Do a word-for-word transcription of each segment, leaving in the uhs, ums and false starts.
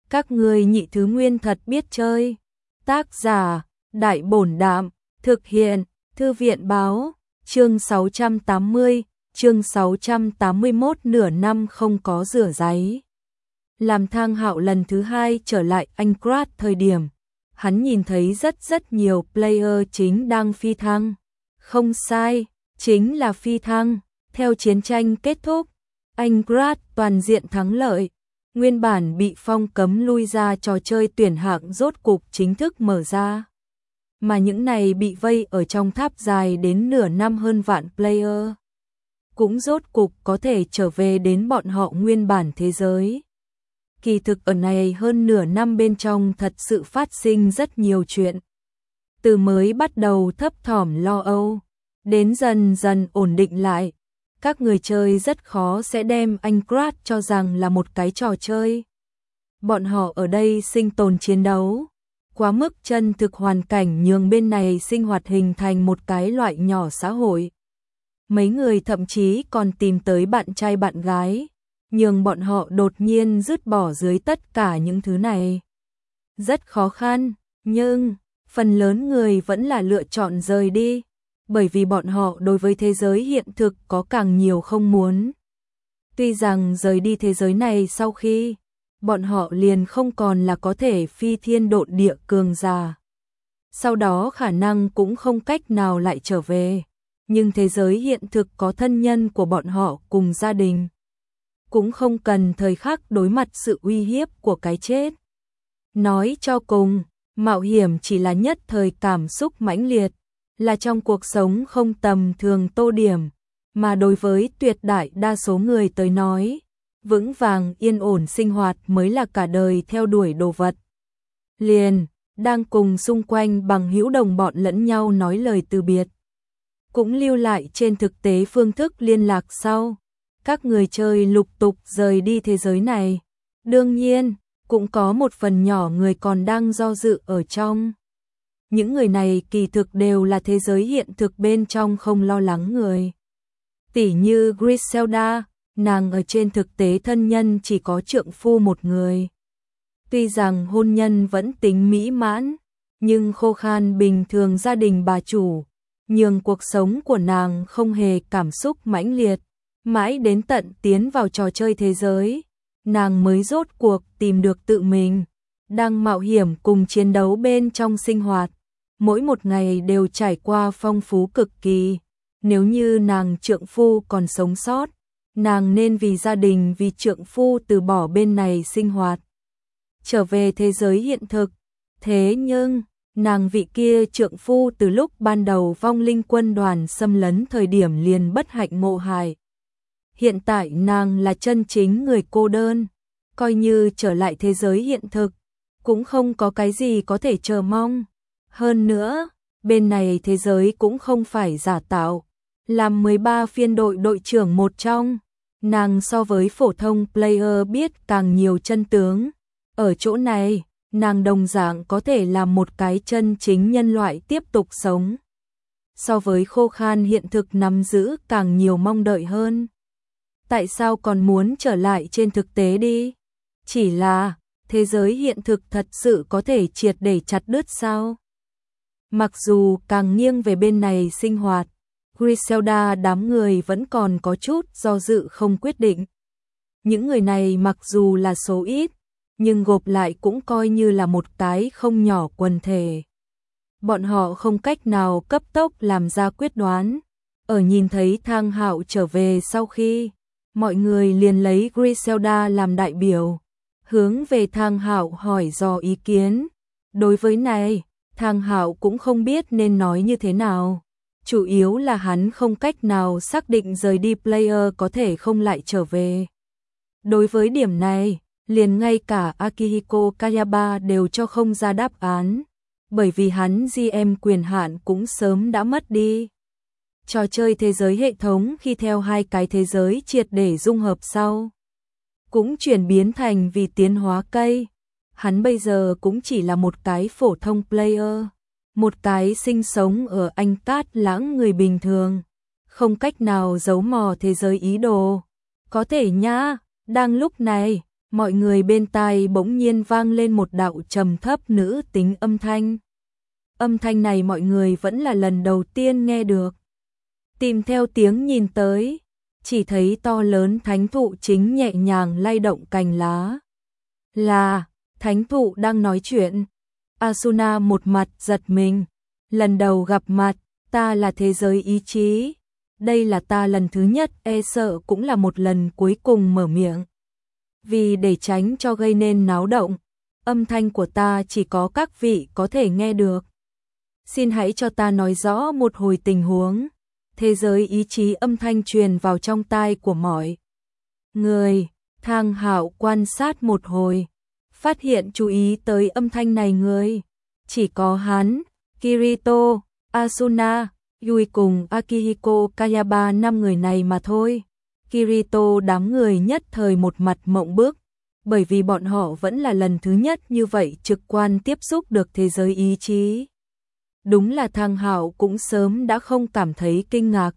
Các ngươi nhị thứ nguyên thật biết chơi. Tác giả, Đại Bổn Đạm, thực hiện, Thư viện Báo, chương sáu trăm tám mươi, chương sáu trăm tám mươi mốt nửa năm không có rửa ráy. Làm Thang Hạo lần thứ hai trở lại Aincrad thời điểm, hắn nhìn thấy rất rất nhiều player chính đang phi thăng. Không sai, chính là phi thăng. Theo chiến tranh kết thúc, Aincrad toàn diện thắng lợi. Nguyên bản bị phong cấm lui ra trò chơi tuyển hạng rốt cục chính thức mở ra. Mà những này bị vây ở trong tháp dài đến nửa năm hơn vạn player, cũng rốt cục có thể trở về đến bọn họ nguyên bản thế giới. Kỳ thực ở này hơn nửa năm bên trong thật sự phát sinh rất nhiều chuyện. Từ mới bắt đầu thấp thỏm lo âu, đến dần dần ổn định lại. Các người chơi rất khó sẽ đem Aincrad cho rằng là một cái trò chơi. Bọn họ ở đây sinh tồn chiến đấu. Quá mức chân thực hoàn cảnh nhường bên này sinh hoạt hình thành một cái loại nhỏ xã hội. Mấy người thậm chí còn tìm tới bạn trai bạn gái, nhường bọn họ đột nhiên dứt bỏ dưới tất cả những thứ này. Rất khó khăn, nhưng phần lớn người vẫn là lựa chọn rời đi, bởi vì bọn họ đối với thế giới hiện thực có càng nhiều không muốn. Tuy rằng rời đi thế giới này sau khi, bọn họ liền không còn là có thể phi thiên độn địa cường giả. Sau đó khả năng cũng không cách nào lại trở về, nhưng thế giới hiện thực có thân nhân của bọn họ cùng gia đình. Cũng không cần thời khắc đối mặt sự uy hiếp của cái chết. Nói cho cùng, mạo hiểm chỉ là nhất thời cảm xúc mãnh liệt, là trong cuộc sống không tầm thường tô điểm, mà đối với tuyệt đại đa số người tới nói, vững vàng yên ổn sinh hoạt mới là cả đời theo đuổi đồ vật. Liền, đang cùng xung quanh bằng hữu đồng bọn lẫn nhau nói lời từ biệt. Cũng lưu lại trên thực tế phương thức liên lạc sau. Các người chơi lục tục rời đi thế giới này. Đương nhiên, cũng có một phần nhỏ người còn đang do dự ở trong. Những người này kỳ thực đều là thế giới hiện thực bên trong không lo lắng người. Tỉ như Griselda, nàng ở trên thực tế thân nhân chỉ có trượng phu một người. Tuy rằng hôn nhân vẫn tính mỹ mãn, nhưng khô khan bình thường gia đình bà chủ, nhường cuộc sống của nàng không hề cảm xúc mãnh liệt. Mãi đến tận tiến vào trò chơi thế giới, nàng mới rốt cuộc tìm được tự mình, đang mạo hiểm cùng chiến đấu bên trong sinh hoạt. Mỗi một ngày đều trải qua phong phú cực kỳ. Nếu như nàng trượng phu còn sống sót, nàng nên vì gia đình vì trượng phu từ bỏ bên này sinh hoạt, trở về thế giới hiện thực. Thế nhưng, nàng vị kia trượng phu từ lúc ban đầu vong linh quân đoàn xâm lấn thời điểm liền bất hạnh ngộ hại. Hiện tại nàng là chân chính người cô đơn, coi như trở lại thế giới hiện thực, cũng không có cái gì có thể chờ mong. Hơn nữa, bên này thế giới cũng không phải giả tạo. Làm mười ba phiên đội đội trưởng một trong, nàng so với phổ thông player biết càng nhiều chân tướng. Ở chỗ này, nàng đồng dạng có thể làm một cái chân chính nhân loại tiếp tục sống. So với khô khan hiện thực nắm giữ càng nhiều mong đợi hơn. Tại sao còn muốn trở lại trên thực tế đi? Chỉ là, thế giới hiện thực thật sự có thể triệt để chặt đứt sao? Mặc dù càng nghiêng về bên này sinh hoạt, Griselda đám người vẫn còn có chút do dự không quyết định. Những người này mặc dù là số ít, nhưng gộp lại cũng coi như là một cái không nhỏ quần thể. Bọn họ không cách nào cấp tốc làm ra quyết đoán. Ở nhìn thấy Thang Hạo trở về sau khi, mọi người liền lấy Griselda làm đại biểu, hướng về Thang Hạo hỏi dò ý kiến. Đối với này, Thang Hạo cũng không biết nên nói như thế nào. Chủ yếu là hắn không cách nào xác định rời đi player có thể không lại trở về. Đối với điểm này, liền ngay cả Akihiko Kayaba đều cho không ra đáp án, bởi vì hắn giê em quyền hạn cũng sớm đã mất đi. Trò chơi thế giới hệ thống khi theo hai cái thế giới triệt để dung hợp sau, cũng chuyển biến thành vì tiến hóa cây. Hắn bây giờ cũng chỉ là một cái phổ thông player, một cái sinh sống ở Aincrad lãng người bình thường, không cách nào giấu mò thế giới ý đồ. Có thể nhá, đang lúc này, mọi người bên tai bỗng nhiên vang lên một đạo trầm thấp nữ tính âm thanh. Âm thanh này mọi người vẫn là lần đầu tiên nghe được. Tìm theo tiếng nhìn tới, chỉ thấy to lớn thánh thụ chính nhẹ nhàng lay động cành lá. Là, thánh thụ đang nói chuyện. Asuna một mặt giật mình. Lần đầu gặp mặt, ta là thế giới ý chí. Đây là ta lần thứ nhất, e sợ cũng là một lần cuối cùng mở miệng. Vì để tránh cho gây nên náo động, âm thanh của ta chỉ có các vị có thể nghe được. Xin hãy cho ta nói rõ một hồi tình huống. Thế giới ý chí âm thanh truyền vào trong tai của mọi người. Thang Hạo quan sát một hồi, phát hiện chú ý tới âm thanh này người. Chỉ có hắn, Kirito, Asuna, Yui cùng Akihiko Kayaba năm người này mà thôi. Kirito đám người nhất thời một mặt mộng bức, bởi vì bọn họ vẫn là lần thứ nhất như vậy trực quan tiếp xúc được thế giới ý chí. Đúng là Thang Hạo cũng sớm đã không cảm thấy kinh ngạc.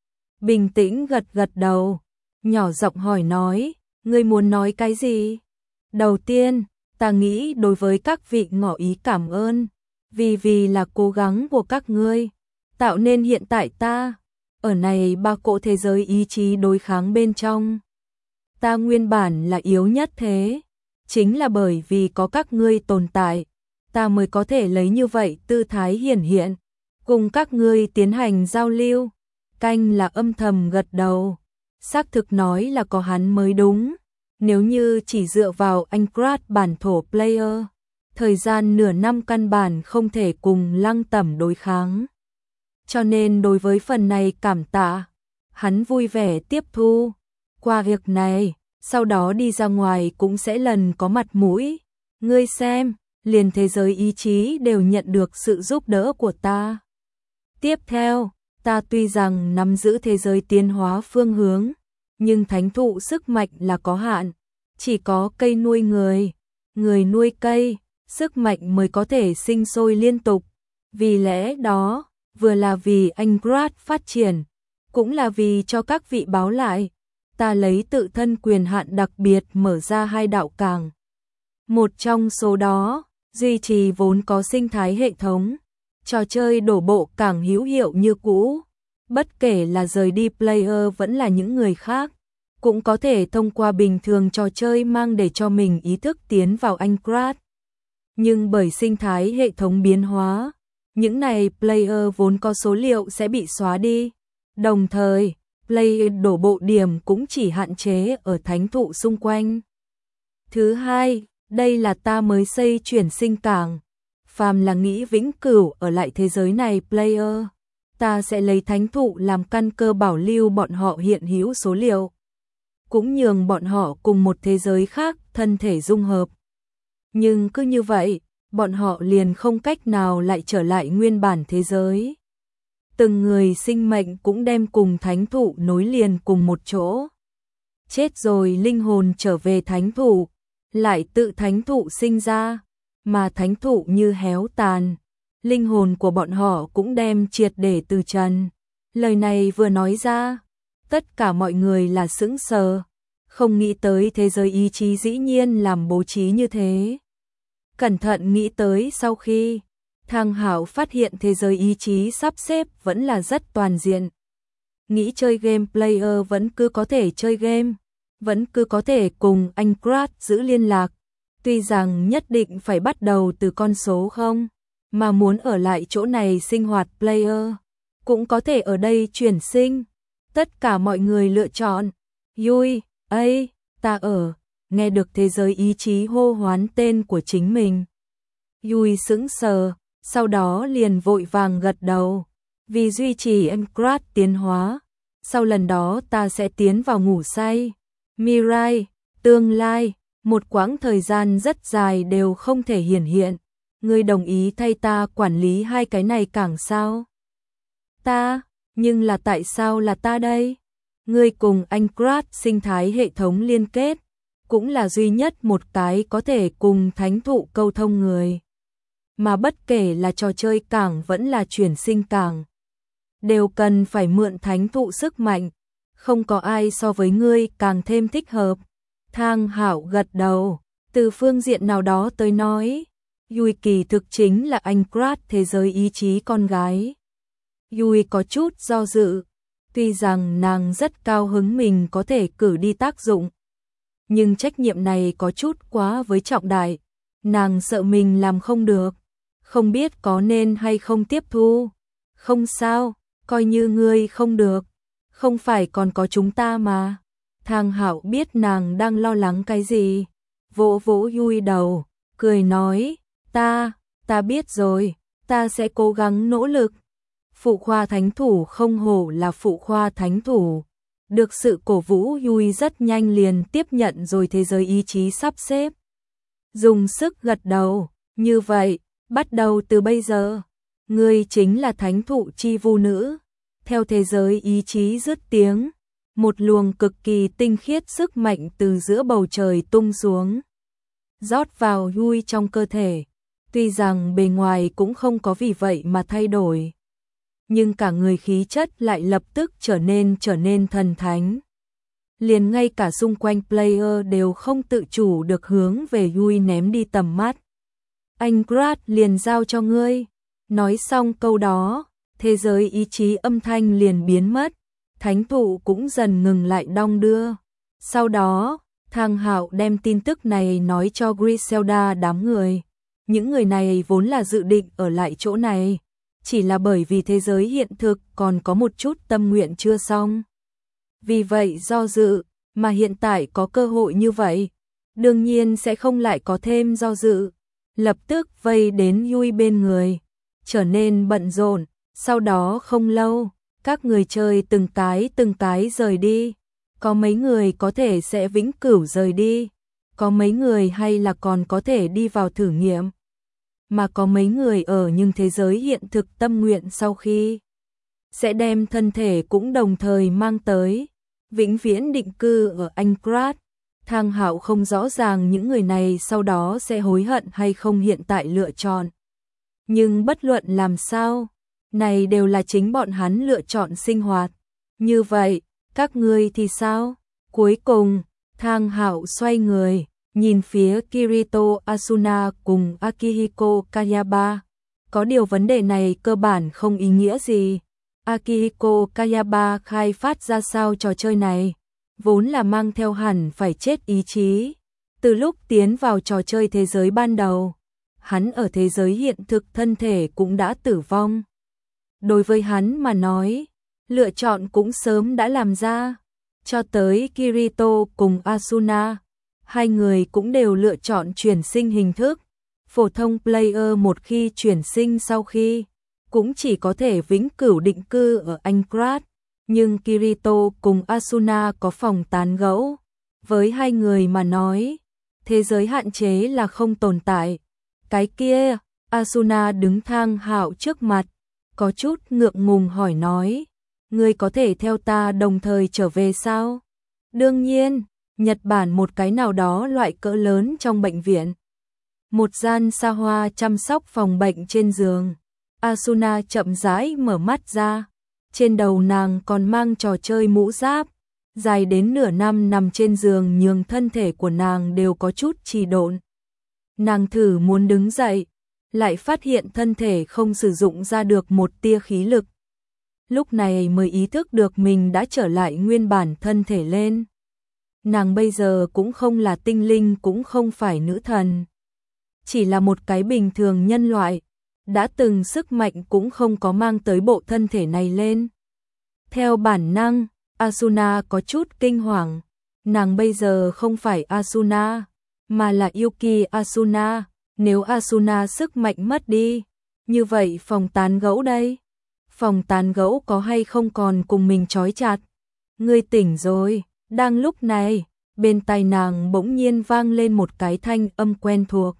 Bình tĩnh gật gật đầu, nhỏ giọng hỏi nói, ngươi muốn nói cái gì? Đầu tiên, ta nghĩ đối với các vị ngỏ ý cảm ơn, vì vì là cố gắng của các ngươi, tạo nên hiện tại ta, ở này ba cỗ thế giới ý chí đối kháng bên trong. Ta nguyên bản là yếu nhất thế, chính là bởi vì có các ngươi tồn tại, ta mới có thể lấy như vậy tư thái hiển hiện, cùng các ngươi tiến hành giao lưu. Canh là âm thầm gật đầu, xác thực nói là có hắn mới đúng. Nếu như chỉ dựa vào anh Krat bản thổ player, thời gian nửa năm căn bản không thể cùng Lăng Tẩm đối kháng. Cho nên đối với phần này cảm tạ, hắn vui vẻ tiếp thu. Qua việc này, sau đó đi ra ngoài cũng sẽ lần có mặt mũi. Ngươi xem, liền thế giới ý chí đều nhận được sự giúp đỡ của ta. Tiếp theo, ta tuy rằng nắm giữ thế giới tiến hóa phương hướng, nhưng thánh thụ sức mạnh là có hạn, chỉ có cây nuôi người, người nuôi cây, sức mạnh mới có thể sinh sôi liên tục. Vì lẽ đó, vừa là vì anh Krat phát triển, cũng là vì cho các vị báo lại, ta lấy tự thân quyền hạn đặc biệt mở ra hai đạo cảng. Một trong số đó, duy trì vốn có sinh thái hệ thống, trò chơi đổ bộ càng hữu hiệu như cũ, bất kể là rời đi player vẫn là những người khác, cũng có thể thông qua bình thường trò chơi mang để cho mình ý thức tiến vào anh Krat. Nhưng bởi sinh thái hệ thống biến hóa, những này player vốn có số liệu sẽ bị xóa đi. Đồng thời, player đổ bộ điểm cũng chỉ hạn chế ở thánh thụ xung quanh. Thứ hai, đây là ta mới xây chuyển sinh cảng. Phàm là nghĩ vĩnh cửu ở lại thế giới này player, ta sẽ lấy thánh thụ làm căn cơ bảo lưu bọn họ hiện hữu số liệu, cũng nhường bọn họ cùng một thế giới khác thân thể dung hợp. Nhưng cứ như vậy, bọn họ liền không cách nào lại trở lại nguyên bản thế giới. Từng người sinh mệnh cũng đem cùng thánh thụ nối liền cùng một chỗ. Chết rồi linh hồn trở về thánh thụ, lại tự thánh thụ sinh ra, mà thánh thụ như héo tàn, linh hồn của bọn họ cũng đem triệt để từ trần. Lời này vừa nói ra, tất cả mọi người là sững sờ, không nghĩ tới thế giới ý chí dĩ nhiên làm bố trí như thế. Cẩn thận nghĩ tới sau khi Thang Hạo phát hiện thế giới ý chí sắp xếp vẫn là rất toàn diện. Nghĩ chơi game player vẫn cứ có thể chơi game, vẫn cứ có thể cùng anh Krat giữ liên lạc. Tuy rằng nhất định phải bắt đầu từ con số không, mà muốn ở lại chỗ này sinh hoạt player, cũng có thể ở đây chuyển sinh. Tất cả mọi người lựa chọn. Yui, ấy, ta ở, nghe được thế giới ý chí hô hoán tên của chính mình. Yui sững sờ, sau đó liền vội vàng gật đầu. Vì duy trì em Krat tiến hóa, sau lần đó ta sẽ tiến vào ngủ say. Mirai, tương lai, một quãng thời gian rất dài đều không thể hiển hiện. Ngươi đồng ý thay ta quản lý hai cái này càng sao? Ta, nhưng là tại sao là ta đây? Ngươi cùng anh Krat sinh thái hệ thống liên kết, cũng là duy nhất một cái có thể cùng thánh thụ câu thông người. Mà bất kể là trò chơi cảng vẫn là chuyển sinh cảng, đều cần phải mượn thánh thụ sức mạnh, không có ai so với ngươi càng thêm thích hợp. Thang Hạo gật đầu, từ phương diện nào đó tới nói, Yui kỳ thực chính là anh Krat thế giới ý chí con gái. Yui có chút do dự, tuy rằng nàng rất cao hứng mình có thể cử đi tác dụng, nhưng trách nhiệm này có chút quá với trọng đại, nàng sợ mình làm không được, không biết có nên hay không tiếp thu. Không sao, coi như ngươi không được, không phải còn có chúng ta mà. Thang Hạo biết nàng đang lo lắng cái gì, vỗ vỗ Yui đầu, cười nói, ta, ta biết rồi, ta sẽ cố gắng nỗ lực. Phụ khoa thánh thủ không hổ là phụ khoa thánh thủ. Được sự cổ vũ, Yui rất nhanh liền tiếp nhận rồi thế giới ý chí sắp xếp. Dùng sức gật đầu, như vậy, bắt đầu từ bây giờ, ngươi chính là thánh thụ chi vu nữ. Theo thế giới ý chí dứt tiếng, một luồng cực kỳ tinh khiết sức mạnh từ giữa bầu trời tung xuống, rót vào Yui trong cơ thể. Tuy rằng bề ngoài cũng không có vì vậy mà thay đổi, nhưng cả người khí chất lại lập tức trở nên trở nên thần thánh. Liền ngay cả xung quanh player đều không tự chủ được hướng về Yui ném đi tầm mắt. Anh Krat liền giao cho ngươi. Nói xong câu đó, thế giới ý chí âm thanh liền biến mất, thánh thụ cũng dần ngừng lại đong đưa. Sau đó, Thang Hạo đem tin tức này nói cho Griselda đám người. Những người này vốn là dự định ở lại chỗ này, chỉ là bởi vì thế giới hiện thực còn có một chút tâm nguyện chưa xong. Vì vậy do dự, mà hiện tại có cơ hội như vậy, đương nhiên sẽ không lại có thêm do dự. Lập tức vây đến Yui bên người, trở nên bận rộn. Sau đó không lâu, các người chơi từng cái từng cái rời đi. Có mấy người có thể sẽ vĩnh cửu rời đi, có mấy người hay là còn có thể đi vào thử nghiệm, mà có mấy người ở nhưng thế giới hiện thực tâm nguyện sau khi sẽ đem thân thể cũng đồng thời mang tới, vĩnh viễn định cư ở Ankrat. Thang Hạo không rõ ràng những người này sau đó sẽ hối hận hay không hiện tại lựa chọn. Nhưng bất luận làm sao, này đều là chính bọn hắn lựa chọn sinh hoạt. Như vậy, các ngươi thì sao? Cuối cùng, Thang Hạo xoay người, nhìn phía Kirito Asuna cùng Akihiko Kayaba. Có điều vấn đề này cơ bản không ý nghĩa gì. Akihiko Kayaba khai phát ra sao trò chơi này, vốn là mang theo hẳn phải chết ý chí. Từ lúc tiến vào trò chơi thế giới ban đầu, hắn ở thế giới hiện thực thân thể cũng đã tử vong. Đối với hắn mà nói, lựa chọn cũng sớm đã làm ra. Cho tới Kirito cùng Asuna, hai người cũng đều lựa chọn chuyển sinh hình thức. Phổ thông player một khi chuyển sinh sau khi, cũng chỉ có thể vĩnh cửu định cư ở Ankrat. Nhưng Kirito cùng Asuna có phòng tán gẫu. Với hai người mà nói, thế giới hạn chế là không tồn tại. Cái kia, Asuna đứng Thang Hạo trước mặt, có chút ngượng ngùng hỏi nói, ngươi có thể theo ta đồng thời trở về sao? Đương nhiên, Nhật Bản một cái nào đó loại cỡ lớn trong bệnh viện. Một gian xa hoa chăm sóc phòng bệnh trên giường. Asuna chậm rãi mở mắt ra. Trên đầu nàng còn mang trò chơi mũ giáp, dài đến nửa năm nằm trên giường nhường thân thể của nàng đều có chút trì độn. Nàng thử muốn đứng dậy, lại phát hiện thân thể không sử dụng ra được một tia khí lực. Lúc này mới ý thức được mình đã trở lại nguyên bản thân thể lên. Nàng bây giờ cũng không là tinh linh cũng không phải nữ thần. Chỉ là một cái bình thường nhân loại, đã từng sức mạnh cũng không có mang tới bộ thân thể này lên. Theo bản năng, Asuna có chút kinh hoàng. Nàng bây giờ không phải Asuna, mà là Yuki Asuna. Nếu Asuna sức mạnh mất đi, như vậy phòng tán gẫu đây? Phòng tán gẫu có hay không còn cùng mình trói chặt? Ngươi tỉnh rồi. Đang lúc này, bên tai nàng bỗng nhiên vang lên một cái thanh âm quen thuộc.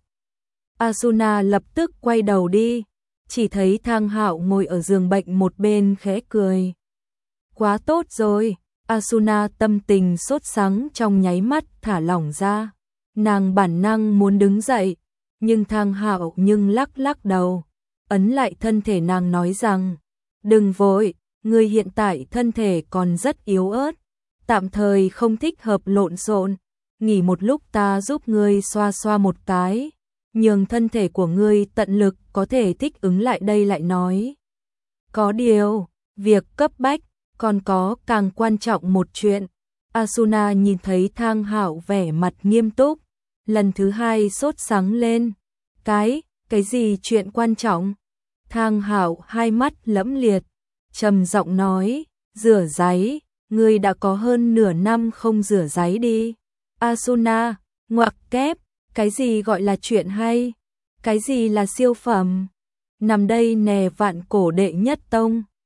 Asuna lập tức quay đầu đi, chỉ thấy Thang Hạo ngồi ở giường bệnh một bên khẽ cười. Quá tốt rồi, Asuna tâm tình sốt sắng trong nháy mắt thả lỏng ra. Nàng bản năng muốn đứng dậy, nhưng Thang Hạo nhưng lắc lắc đầu, ấn lại thân thể nàng nói rằng, đừng vội, ngươi hiện tại thân thể còn rất yếu ớt, tạm thời không thích hợp lộn xộn, nghỉ một lúc ta giúp ngươi xoa xoa một cái, nhường thân thể của ngươi tận lực có thể thích ứng lại đây lại nói. Có điều, việc cấp bách, còn có càng quan trọng một chuyện. Asuna nhìn thấy Thang Hạo vẻ mặt nghiêm túc, lần thứ hai sốt sắng lên. Cái, cái gì chuyện quan trọng? Thang Hạo hai mắt lẫm liệt, trầm giọng nói, rửa ráy, ngươi đã có hơn nửa năm không rửa ráy đi. Asuna, ngoặc kép, cái gì gọi là chuyện hay? Cái gì là siêu phẩm? Nằm đây nè vạn cổ đệ nhất tông.